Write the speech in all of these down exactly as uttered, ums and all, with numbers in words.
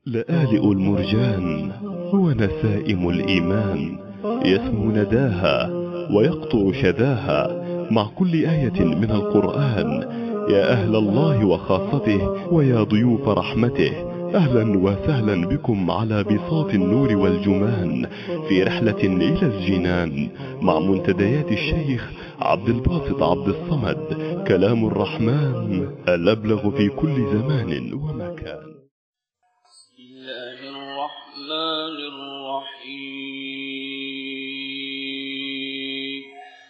لآلئ المرجان هو نسائم الإيمان، يسمو نداها ويقطر شذاها مع كل آية من القرآن. يا أهل الله وخاصته ويا ضيوف رحمته، أهلا وسهلا بكم على بساط النور والجمان في رحلة إلى الجنان مع منتديات الشيخ عبد الباسط عبد الصمد. كلام الرحمن الأبلغ في كل زمان ومكان. بسم الله الرحمن الرحيم.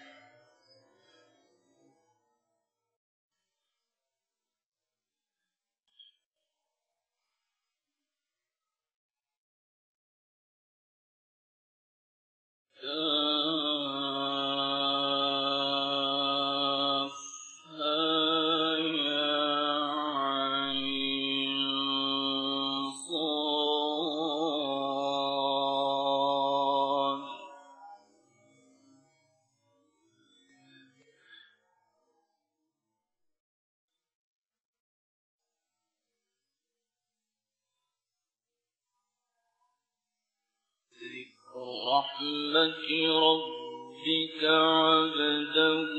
رحمة ربك عبده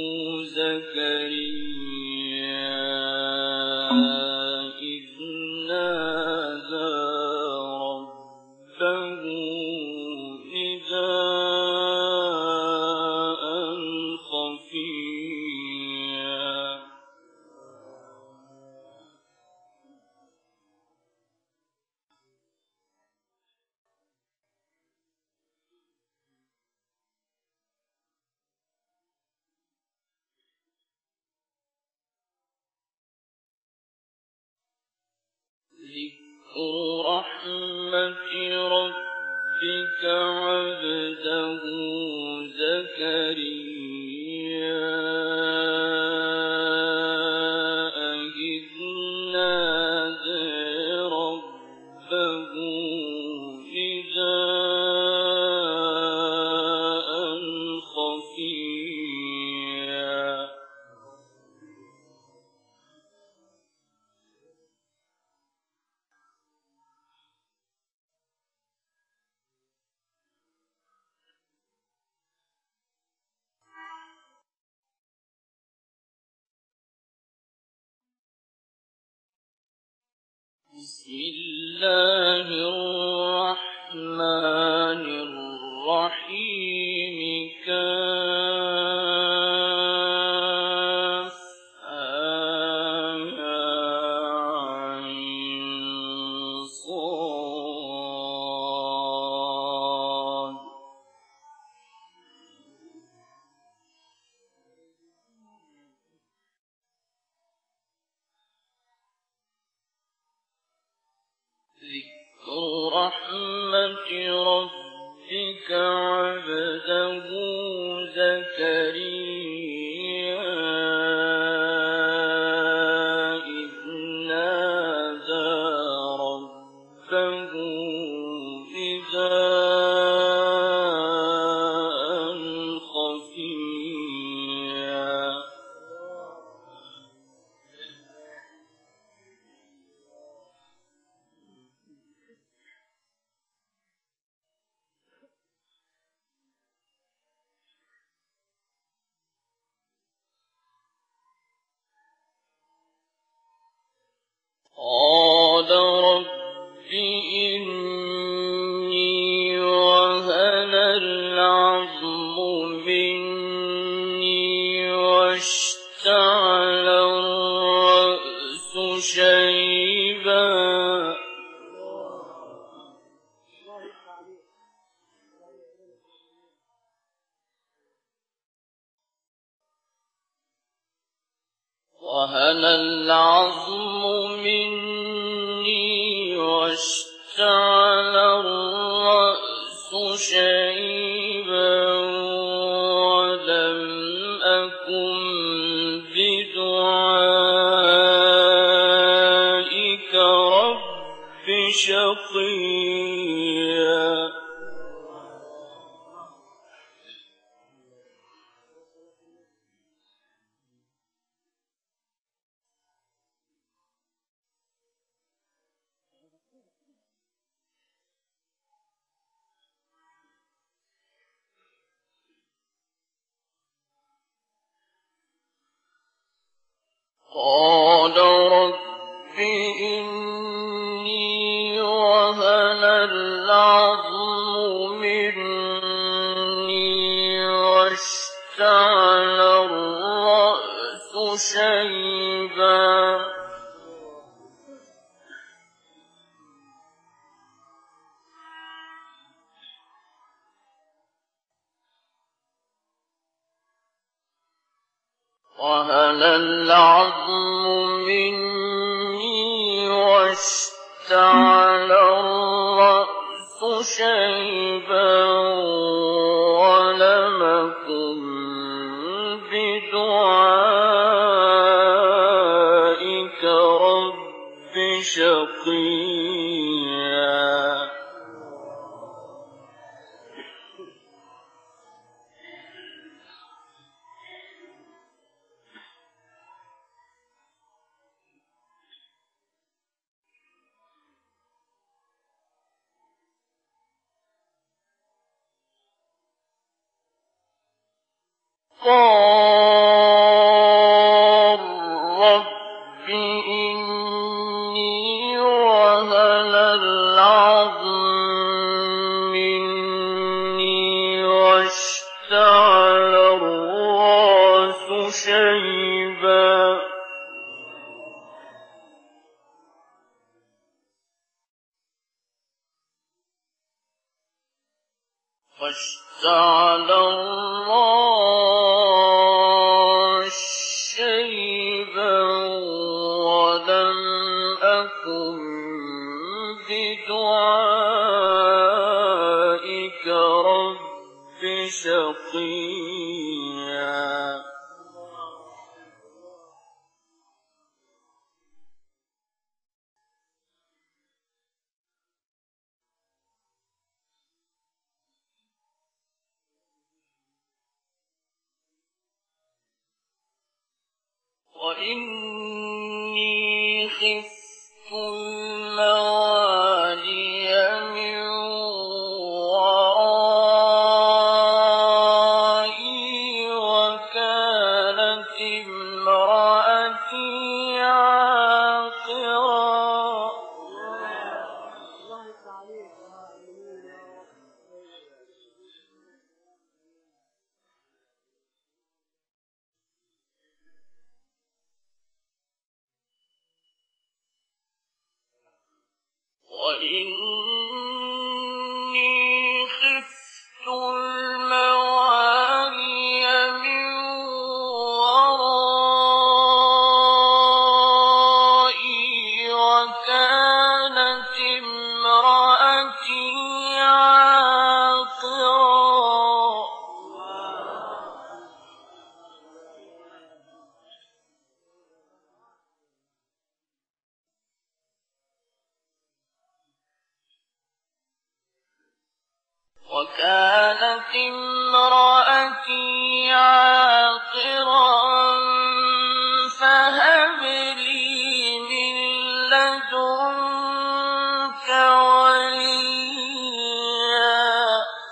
زكريا إذ نادى ربه نداء خفيا. ذكر رحمة ربك عبده زكريا إذ نادى ربه نداء خفيا. بسم الله الرحمن الرحيم. كافها يا عين صاد. ذكر رحمة ربك عبده زكريا إذ نادى ربه نداء خفيا. قال رب إني وهن العظم مني واشتعل الرأس شيبا وهن العظم مني واشتعل الرأس شيبا ولم أكن بدعائك رب شقيا. قال رب إني وهن العظم مني واشتعل الرأس شيبا وهن العظم مني واشتعل الرأس شيبا ولم أكن بدعائك رب شقيا قال رب إني وهن العظم مني واشتعل الرأس شيبا واشتعل الرأس شيبا ولم أكن بدعائك رب شقيا وإني خفت الموالي من ورائي وكانت امرأتي عاقرا وإني خفت الموالي من ورائي وكانت امرأتي عاقرا وكانت امرأتي عاقرا فهب لي من لدنك وليا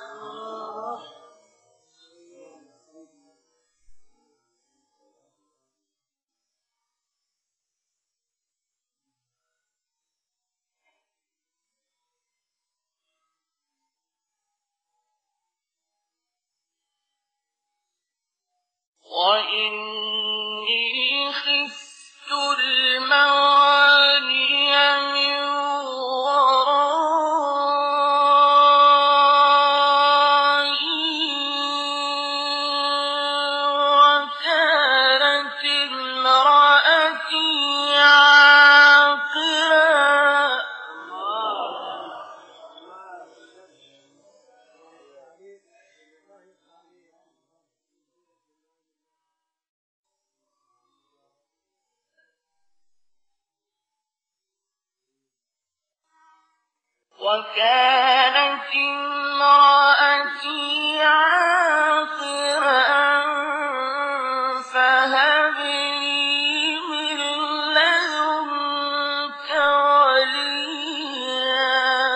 وإني خفت الموالي من ورائي وكانت امرأتي عاقرا وكانت امرأتي عاقرا فهب لي من لدنك وليا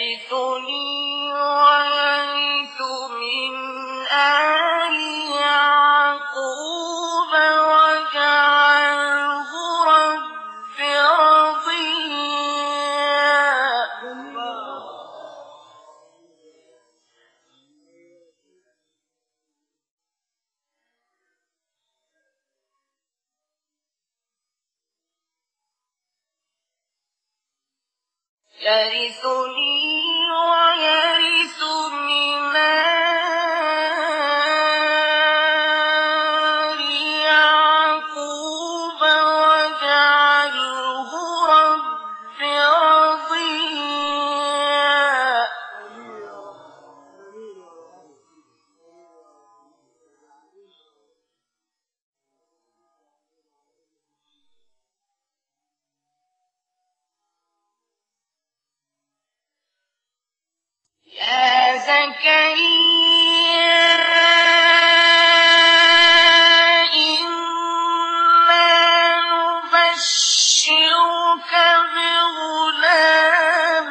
يرثني ويرث من آل يعقوب واجعله رب رضيا. يرثني ويرث من آل يعقوب واجعله رب رضيا. يا زكريا إنا نبشرك بغلام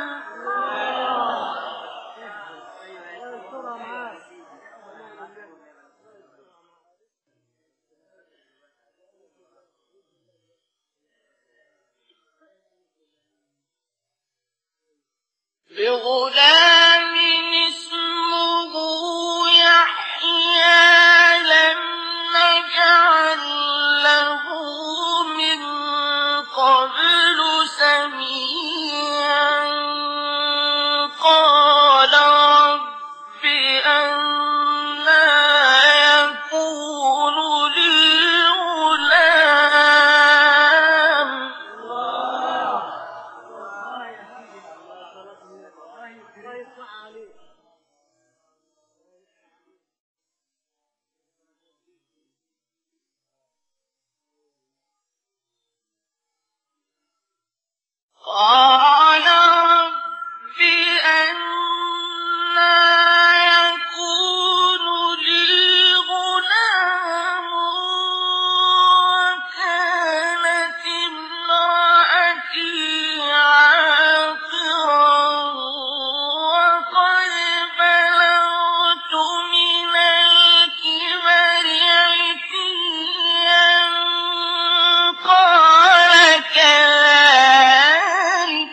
بغلام اسمه يحيى لم نجعل له من قبل سميعا. قال رب أنى يكون لي غلام قال رب أنى يكون لي غلام وكانت امرأتي عاقرا وقد بلغت من الكبر عتيا. قال كذلك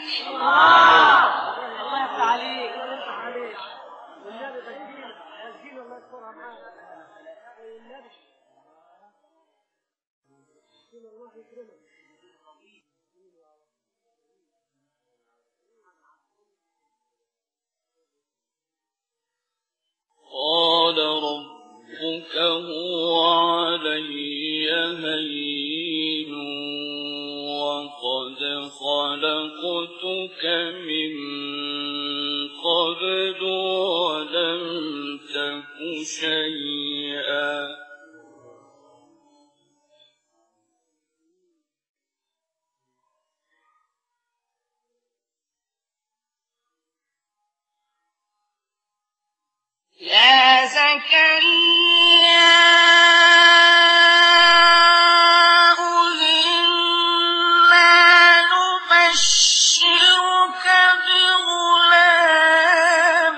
قال ربك هو علي هين وقد خلقتك من قبل ولم تك شيئا. يا زكريا إنا نبشرك بغلام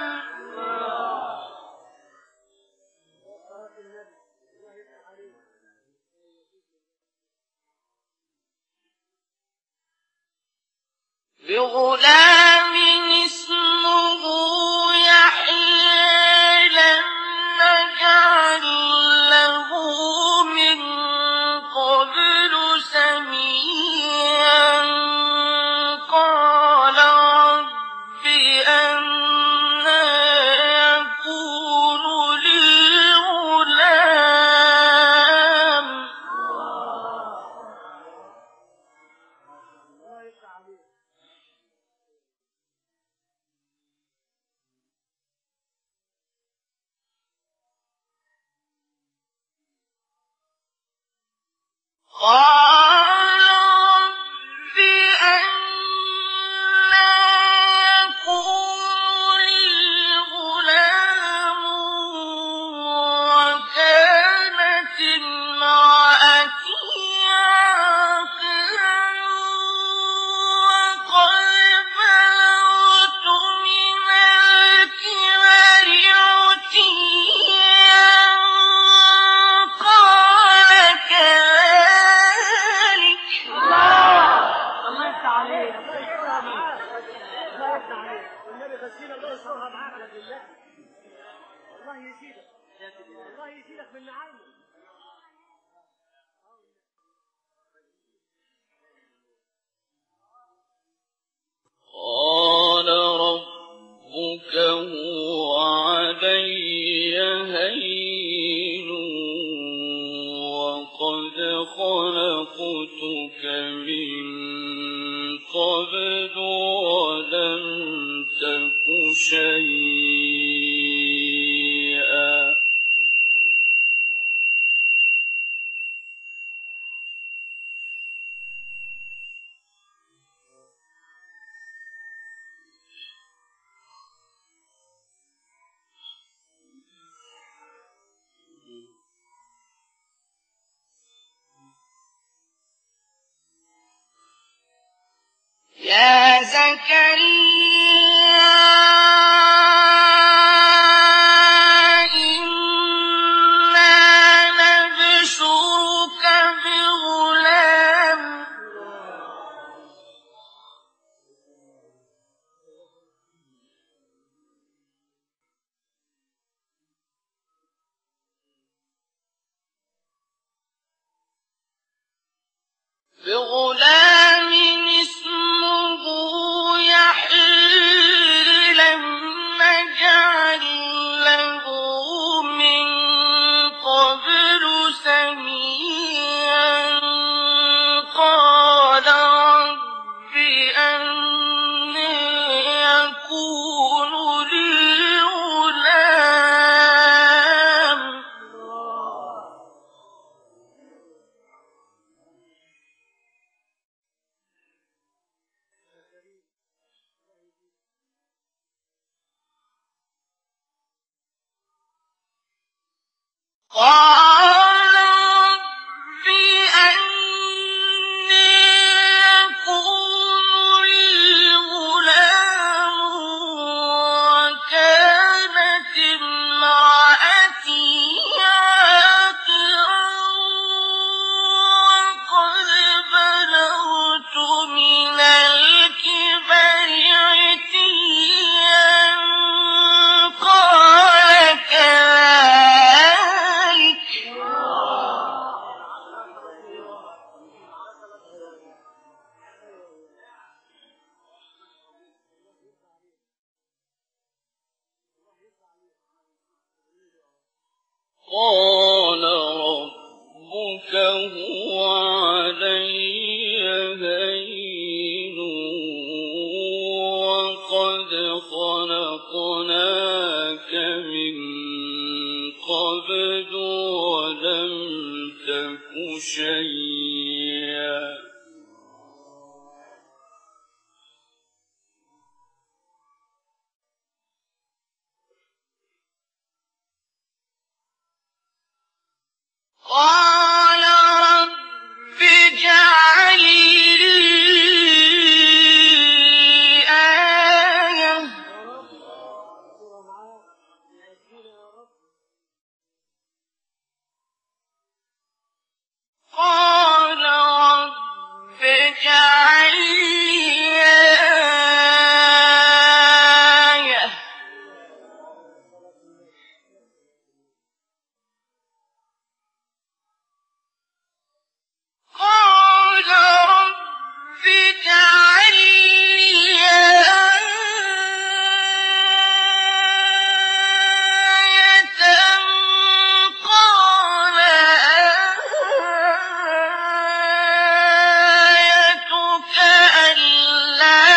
بغلام اسمه يحيى لم نجعل له من قبل سميعا. قال رب أنى يكون لي غلام قال رب أنى يكون لي غلام وكانت امرأتي عاقرا وقد بلغت من ينصرها بعقلك بالله. الله يزيدك، الله يزيدك من نعيمه. قال ربك هو علي هين وقد خلقتك من قبل ولم تك شيئا. يا زكريا إنا نبشرك بغلام بغلام اسمه يحيى لم نجعل له من قبل سميا. قال رب أنى يكون لي غلام قال رب أنى يكون لي غلام وكانت امرأتي عاقرا وقد بلغت من الكبر عتيا. قال كذلك قال ربك هو علي هين وقد خلقناك من قبل ولم تك شيئا. قال رب اجعل لي آية قال رب اجعل لي آية قال رب اجعل لي آية قال آيتك ألا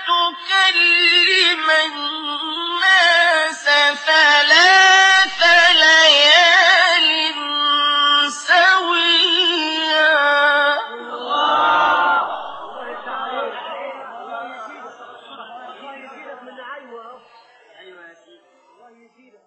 تكلم الناس ثلاث ليال سويا. الله يزيدك من نعيمه. ايوه يا سيدي، الله يزيدك.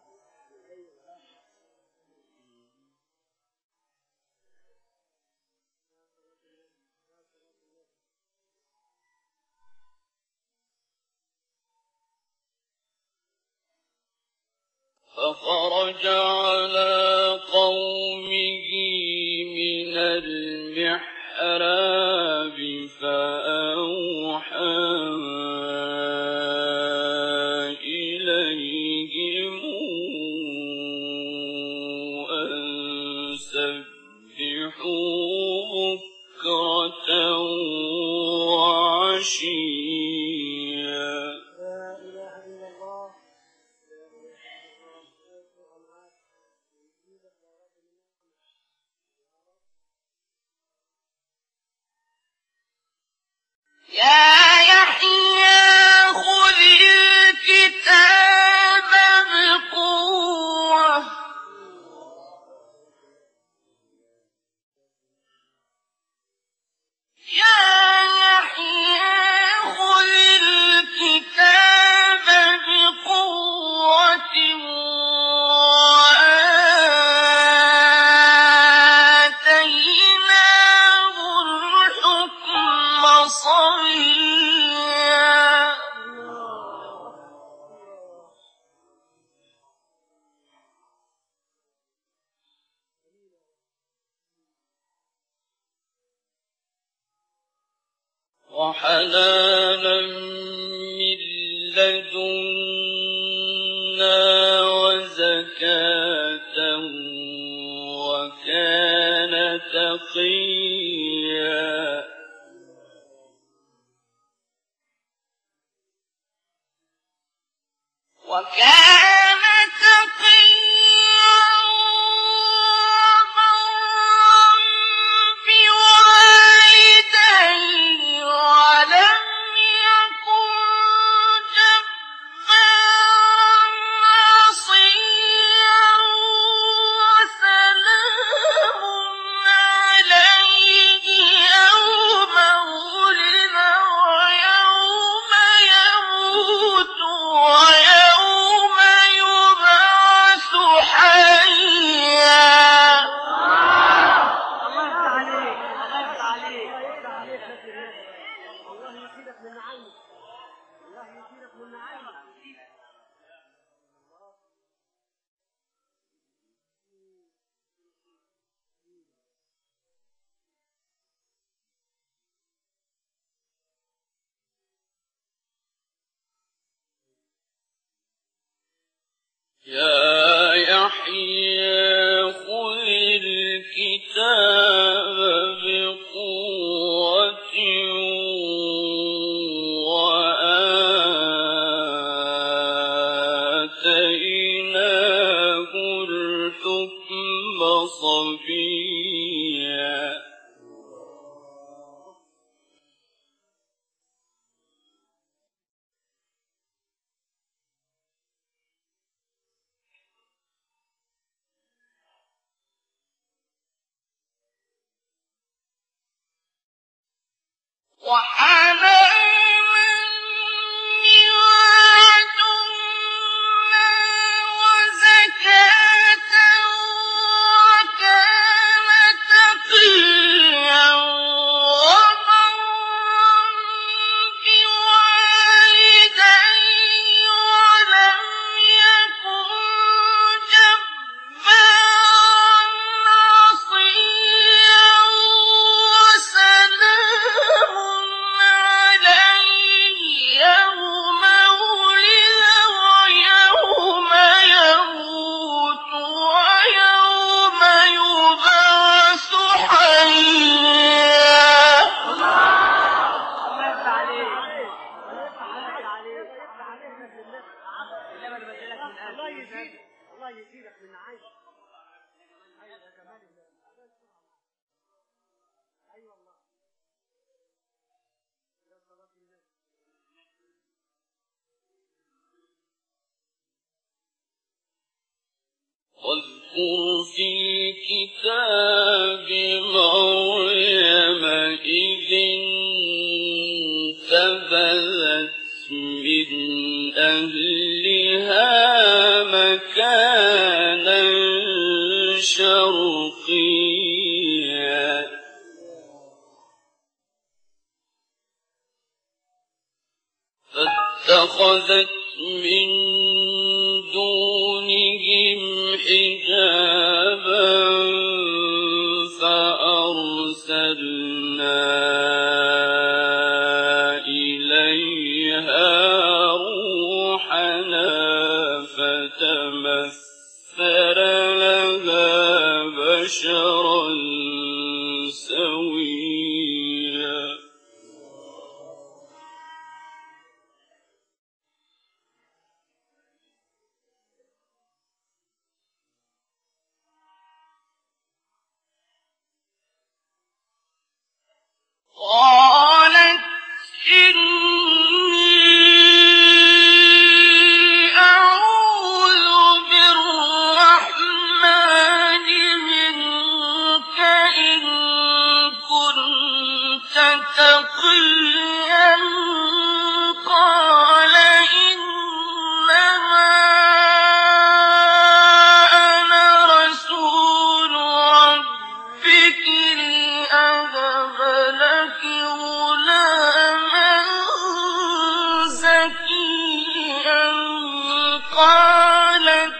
فخرج على قومه من المحراب فأوحى إلى عشيا لا إله إلا الله. يا يحيى خذ الكتاب بقوة يا يحيى خذ الكتاب بقوة وآتيناه الحكم صبيا وحنانا من لدنا وزكاة وكان تقيا وكان تقيا وبرا بوالديه ولم يكن جبارا عصيا وسلام عليه يوم ولد ويوم يموت ويوم يبعث حيا الله يفتح عليك، الله يفتح عليك، الله يفتح عليك يا سيدي. الله يزيدك من عينك، الله يزيدك من عينك. يا يحيى خذ الكتاب بقوة وآتيناه الحكم صبيا وحنانا من لدنا وزكاة وكان تقيا وبرا بوالديه ولم يكن جبارا عصيا وسلام عليه يوم ولد ويوم يموت ويوم يبعث حيا الله يفتح عليك، الله يفتح عليك، يفتح عليك يا سيدي. إنما أنا بديلك من قلبي. الله يزيدك، الله يزيدك من عينك. أيوة يا كمال. أيوة والله. يا صلاة النبي. واذكر في الكتاب مريم إذ انتبذت من أهلها مكانا شرقيا فاتخذت من دونهم حجابا فأرسلنا إليها روحنا فتمثل لها بشرا سويا قالت إني أعوذ بالرحمن منك إن كنت تقيا قال إنما أنا رسول ربك لأهب لك غلاما زكيا قالت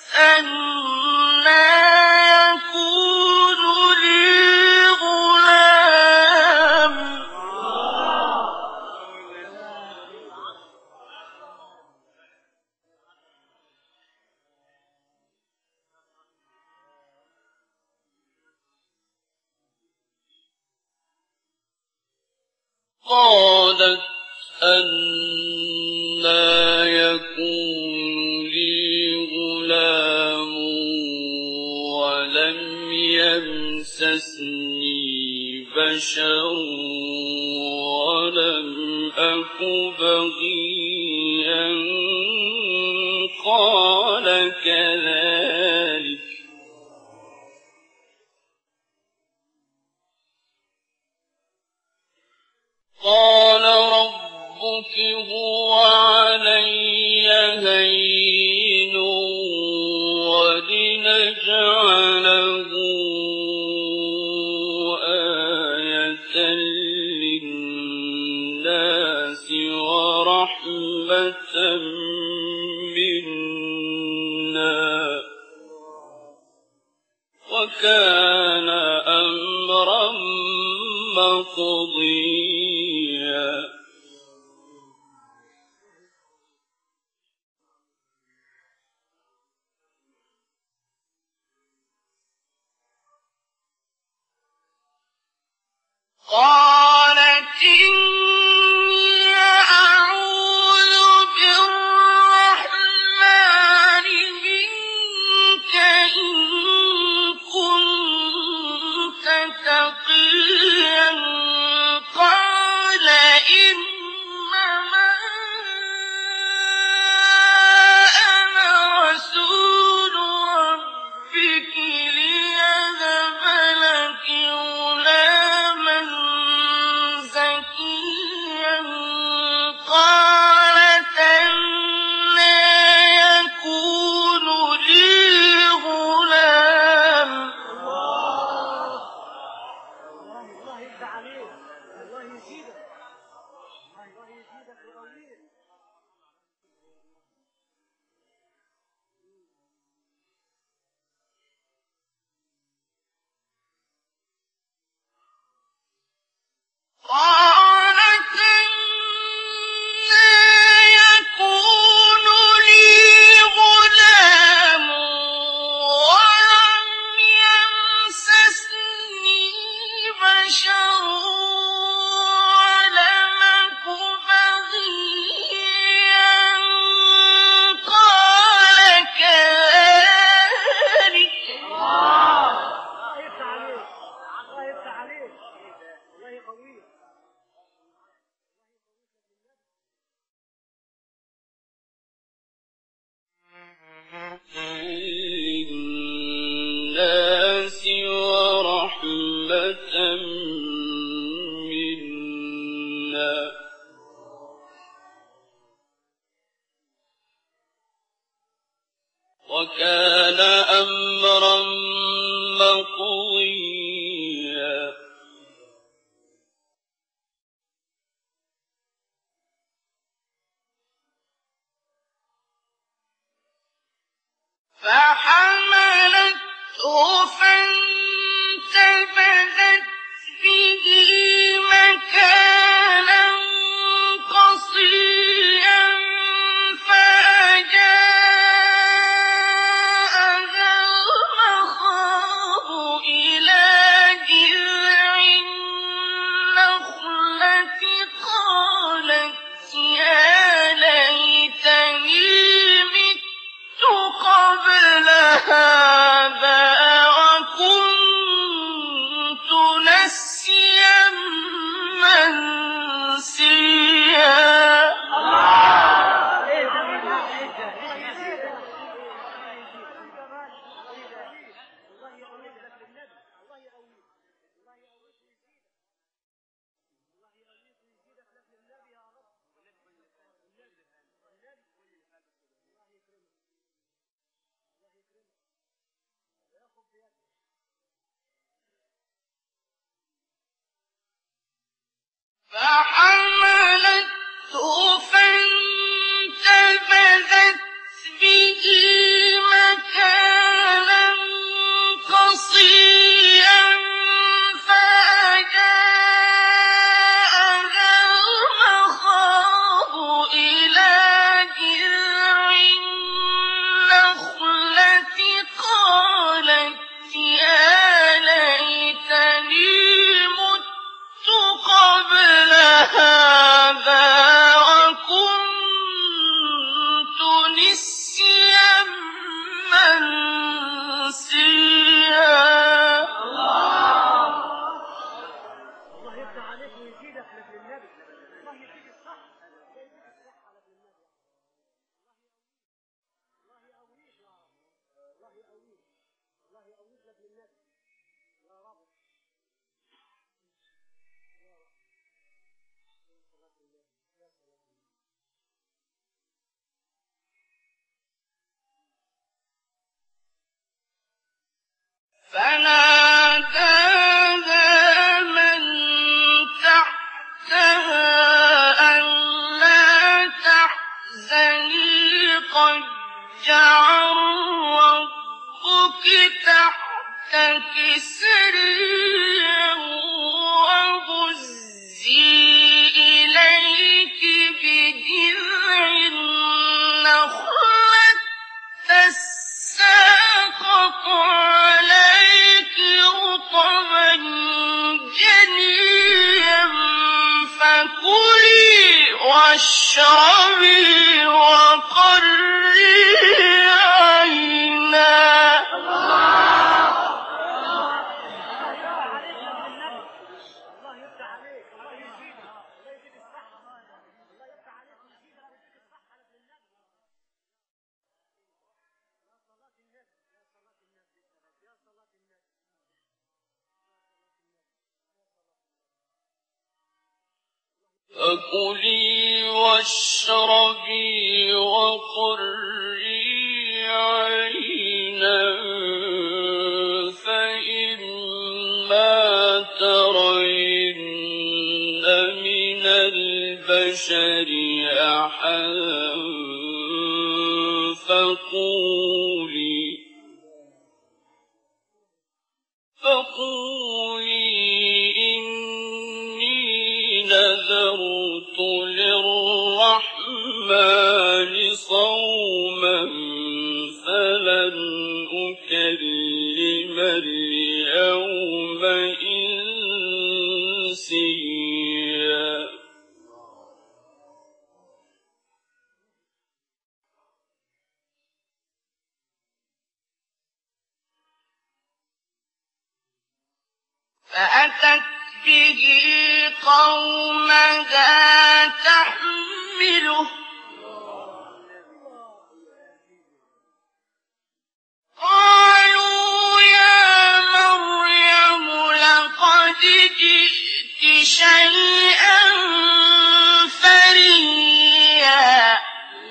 أنى يكون لي غلام قالت أنى يكون لي غلام ولم يمسسني بشر ولم أك بغيا قال كذلك قال ربك هو علي هين ولنجعله آية للناس ورحمة منا وكان أمرا مقضيا قالت إني أعوذ بالرحمن منك إن كنت تقيا قال إنما أنا رسول ربك ليهب لك غلاما زكيا قالت أنى يكون لي غلام الله يفتح عليك، الله يزيدك، الله يزيدك ويقويك. قالت أنى يكون لي غلام ولم يمسسني بشر ولم أك بغيا قال كذلك الله يفتح عليك، الله يفتح عليك، الله يقويك. للناس ورحمة منا وكان أمرا مقضيا فحملته فانتبذت به مكانا قصيا فأجاءها المخاض إلى جذع النخلة قالت يا ليتني مت قبل هذا وكنت نسيا فناداها من تحتها ألا تحزني قد جعل ربك تحتك سريا وهزي إليك بجذع النخلة تساقط عليك رطبا جنيا فكلي واشربي وقري عينا. فكلي واشربي وقري عينا فإما ترين من البشر أحدا فقولي فقولي إني نذرت للرحمن صوما فلن أكلم اليوم إنسيا. فأتت به قومها تحمله قالوا يا مريم لقد جئت شيئا فريا.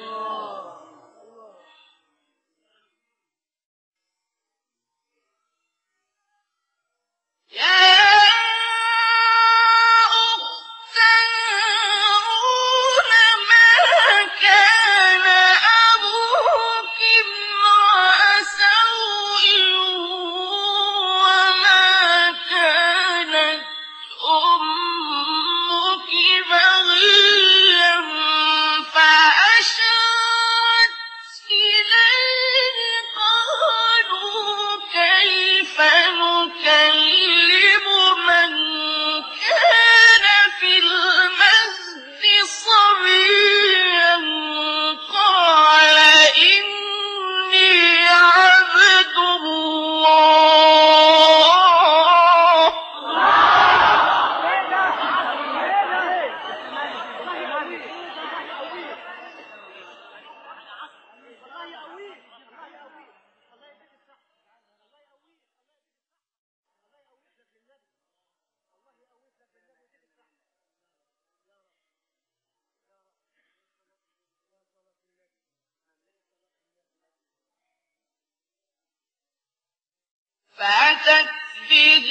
فأتت به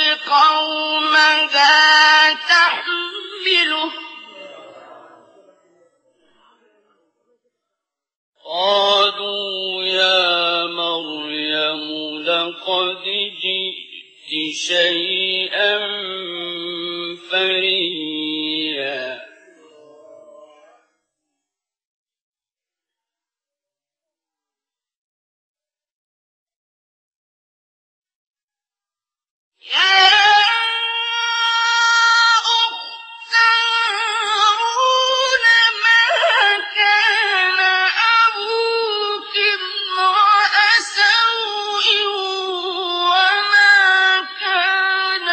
قومها تحمله قالوا يا مريم لقد جئت شيئا فريا. وما كانت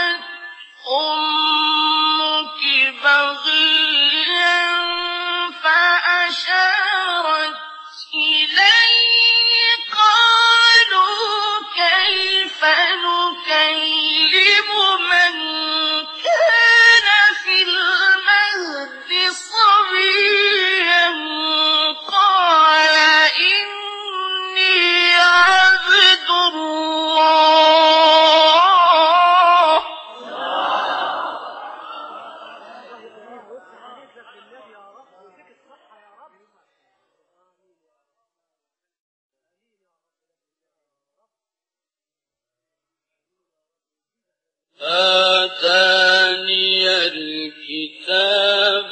آتاني الكتاب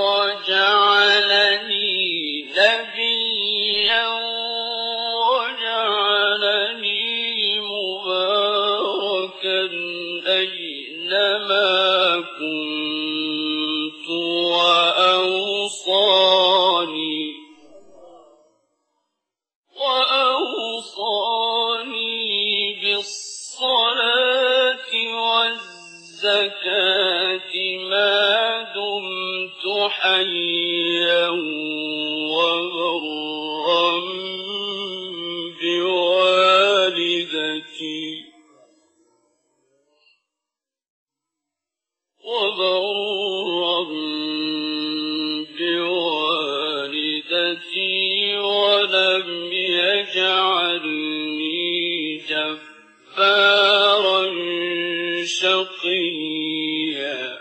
وجعلني نبيا وجعلني مباركا أينما كنت وأوصاني وأوصاني بالصلاة والزكاة ما دمت حيا وبرا بوالدتي وبرا بوالدتي ولم يجعلني جبارا شقيا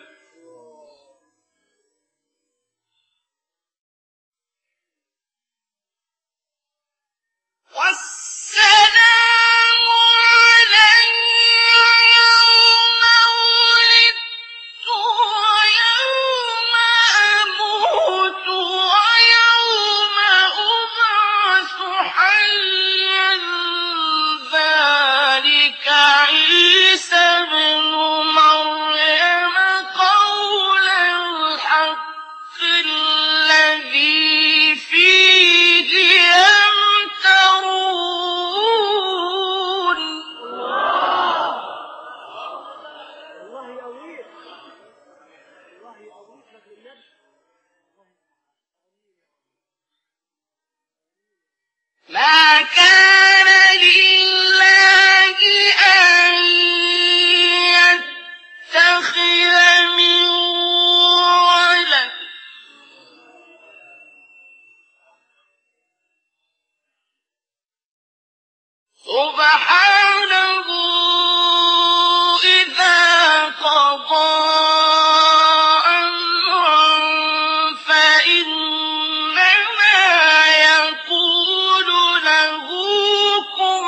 والسلام علي يوم ولدت ويوم أموت ويوم أبعث حيا ذلك عيسى بن مريم قول الحق الذي فيه يمترون. الله يقويك، الله يقويك لك النبي. ما كان لله أن يتخذ من ولد سبحانه إذا قضى أمرا فإنما يقول له كن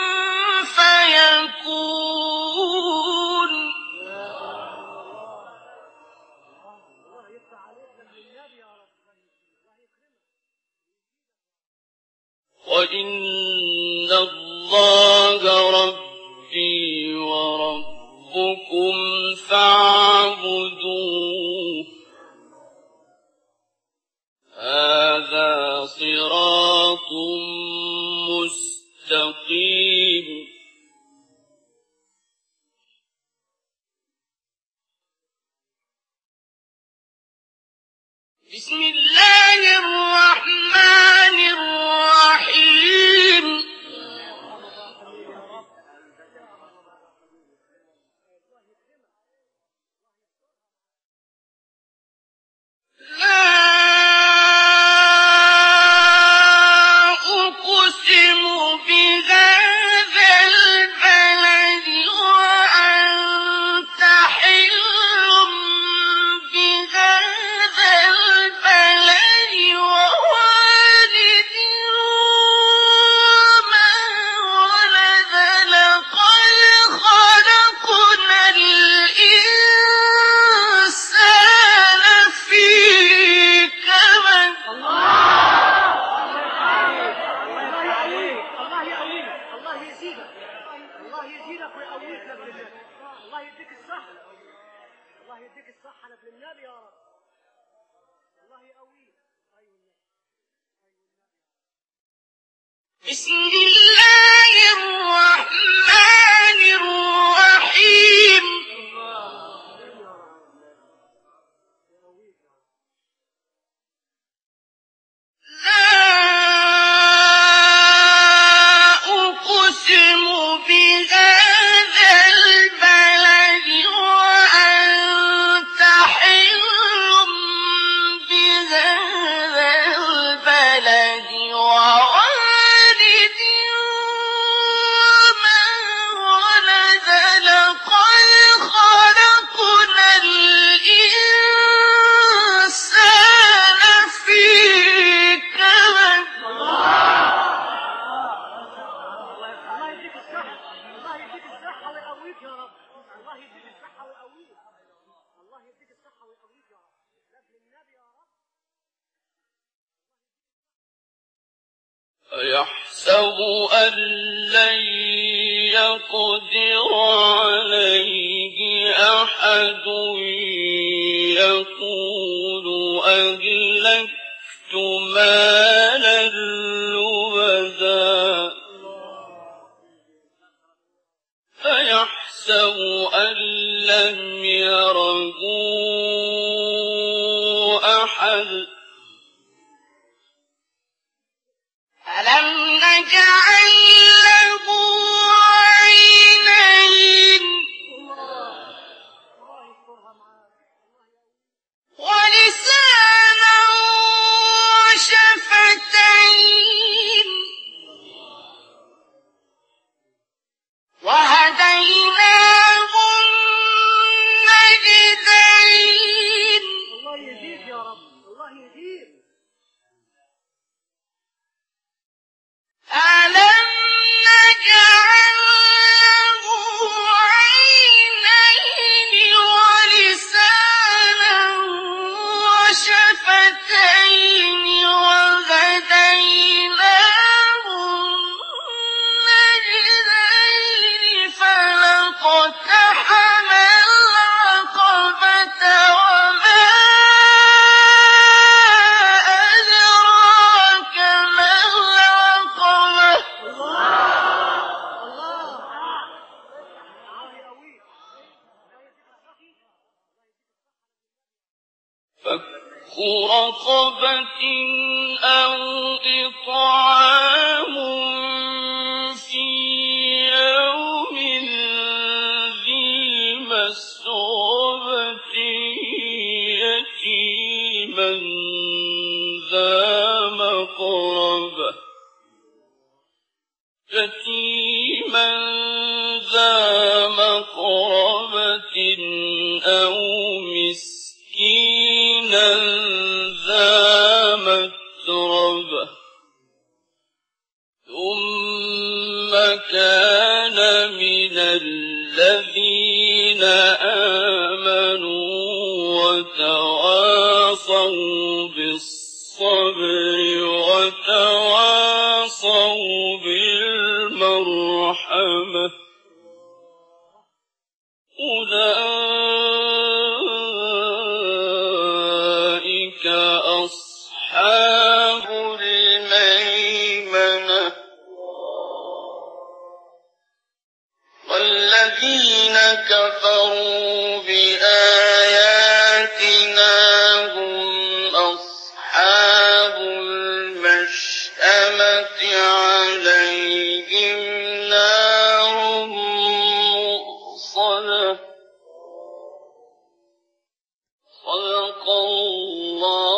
فيكون. الله يفتح عليك لك النبي يا رب. الله يكرمك. وإن الله ربي وربكم فاعبدوه هذا صراط مستقيم. بسم الله الرحمن الرحيم. لا أقسم بهذا البلد وأنت حل بهذا البلد ووالد وما ولد لقد خلقنا الإنسان في كبد. الله يقويك، الله يزيدك، الله يزيدك ويقويك لك النبي. الله يديك الصحة، الله يديك الصحة لك النبي يا رب. الله يقويك. بسم الله الرحمن الرحيم. لا أقسم بهذا البلد وأنت حل بهذا البلد ووالد يحسب أن لن يقدر عليه أحد يقول أهلكت مالا لبدا فيحسب أن لم يره أحد ألم نجعل له عينين ولسانا وشفتين وهديناه النجدين. الله يهديك يا رب، الله يهديك. ألم نجعل له عينين ولسانا وشفتين وهديناه النجدين فلاقتحم العقبة وما أدراك ما العقبة فك رقبة أو إطعام في يوم ذي مسغبة يتيما ذا مقربة يتيما ذا مقربة أو مسكينا ذا متربة ثم كان من الذين آمنوا وتواصوا بالصبر وتواصوا بالمرحمة أولئك أصحاب الميمنة والذين كفروا بآياتنا هم أصحاب المشأمة عليهم نار مؤصدة صدق الله